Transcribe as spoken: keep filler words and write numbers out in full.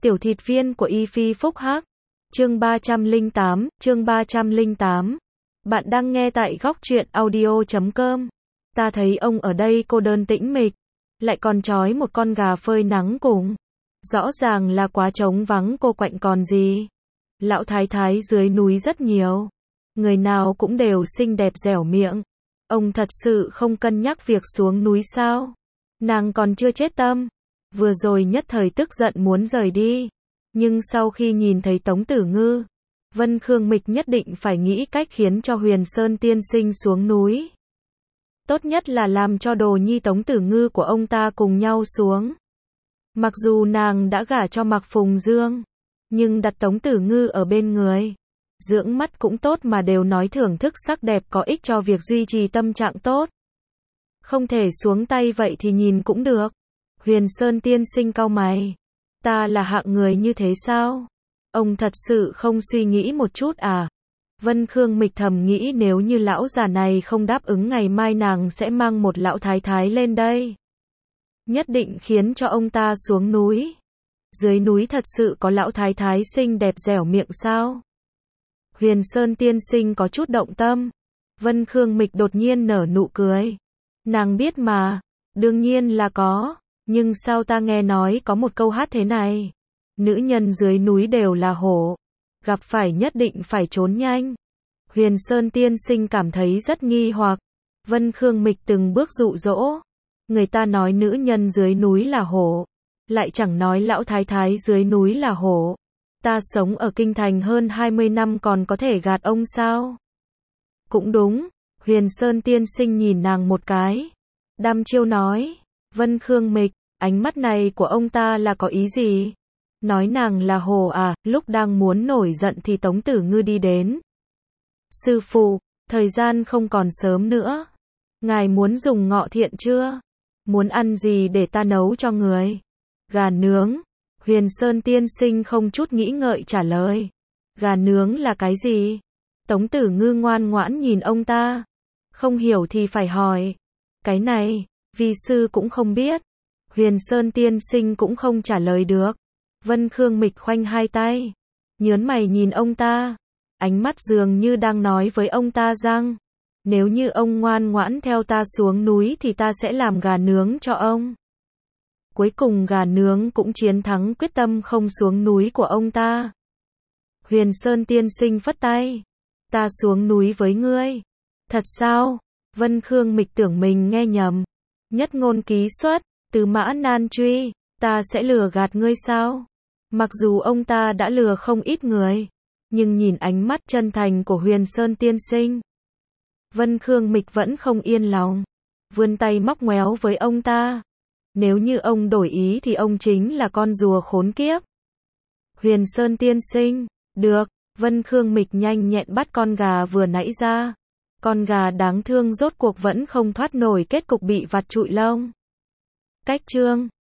Tiểu thịt viên của Y Phi Phúc Hắc. Chương ba trăm lẻ tám, chương ba trăm lẻ tám. Bạn đang nghe tại góc truyện audio chấm com. Ta thấy ông ở đây cô đơn tĩnh mịch, lại còn trói một con gà phơi nắng cùng. Rõ ràng là quá trống vắng cô quạnh còn gì. Lão thái thái dưới núi rất nhiều. Người nào cũng đều xinh đẹp dẻo miệng. Ông thật sự không cân nhắc việc xuống núi sao? Nàng còn chưa chết tâm. Vừa rồi nhất thời tức giận muốn rời đi. Nhưng sau khi nhìn thấy Tống Tử Ngư, Vân Khương Mịch nhất định phải nghĩ cách khiến cho Huyền Sơn tiên sinh xuống núi. Tốt nhất là làm cho đồ nhi Tống Tử Ngư của ông ta cùng nhau xuống. Mặc dù nàng đã gả cho Mạc Phùng Dương, nhưng đặt Tống Tử Ngư ở bên người, dưỡng mắt cũng tốt mà đều nói thưởng thức sắc đẹp có ích cho việc duy trì tâm trạng tốt. Không thể xuống tay vậy thì nhìn cũng được. Huyền Sơn tiên sinh cau mày. Ta là hạng người như thế sao? Ông thật sự không suy nghĩ một chút à? Vân Khương Mịch thầm nghĩ nếu như lão già này không đáp ứng ngày mai nàng sẽ mang một lão thái thái lên đây. Nhất định khiến cho ông ta xuống núi. Dưới núi thật sự có lão thái thái xinh đẹp dẻo miệng sao? Huyền Sơn tiên sinh có chút động tâm. Vân Khương Mịch đột nhiên nở nụ cười. Nàng biết mà, đương nhiên là có. Nhưng sao ta nghe nói có một câu hát thế này. Nữ nhân dưới núi đều là hổ. Gặp phải nhất định phải trốn nhanh. Huyền Sơn tiên sinh cảm thấy rất nghi hoặc. Vân Khương Mịch từng bước dụ dỗ. Người ta nói nữ nhân dưới núi là hổ. Lại chẳng nói lão thái thái dưới núi là hổ. Ta sống ở kinh thành hơn hai mươi năm còn có thể gạt ông sao? Cũng đúng. Huyền Sơn tiên sinh nhìn nàng một cái. Đăm chiêu nói. Vân Khương Mịch, ánh mắt này của ông ta là có ý gì? Nói nàng là hồ à? Lúc đang muốn nổi giận thì Tống Tử Ngư đi đến. Sư phụ, thời gian không còn sớm nữa. Ngài muốn dùng ngọ thiện chưa? Muốn ăn gì để ta nấu cho người? Gà nướng. Huyền Sơn tiên sinh không chút nghĩ ngợi trả lời. Gà nướng là cái gì? Tống Tử Ngư ngoan ngoãn nhìn ông ta. Không hiểu thì phải hỏi. Cái này, vi sư cũng không biết. Huyền Sơn tiên sinh cũng không trả lời được. Vân Khương Mịch khoanh hai tay, nhớn mày nhìn ông ta. Ánh mắt dường như đang nói với ông ta rằng, nếu như ông ngoan ngoãn theo ta xuống núi thì ta sẽ làm gà nướng cho ông. Cuối cùng gà nướng cũng chiến thắng quyết tâm không xuống núi của ông ta. Huyền Sơn tiên sinh phất tay. Ta xuống núi với ngươi. Thật sao? Vân Khương Mịch tưởng mình nghe nhầm. Nhất ngôn ký xuất, từ mã nan truy, ta sẽ lừa gạt ngươi sao? Mặc dù ông ta đã lừa không ít người, nhưng nhìn ánh mắt chân thành của Huyền Sơn tiên sinh, Vân Khương Mịch vẫn không yên lòng. Vươn tay móc ngoéo với ông ta. Nếu như ông đổi ý thì ông chính là con rùa khốn kiếp. Huyền Sơn tiên sinh, được. Vân Khương Mịch nhanh nhẹn bắt con gà vừa nãy ra. Con gà đáng thương rốt cuộc vẫn không thoát nổi kết cục bị vặt trụi lông. Cách chương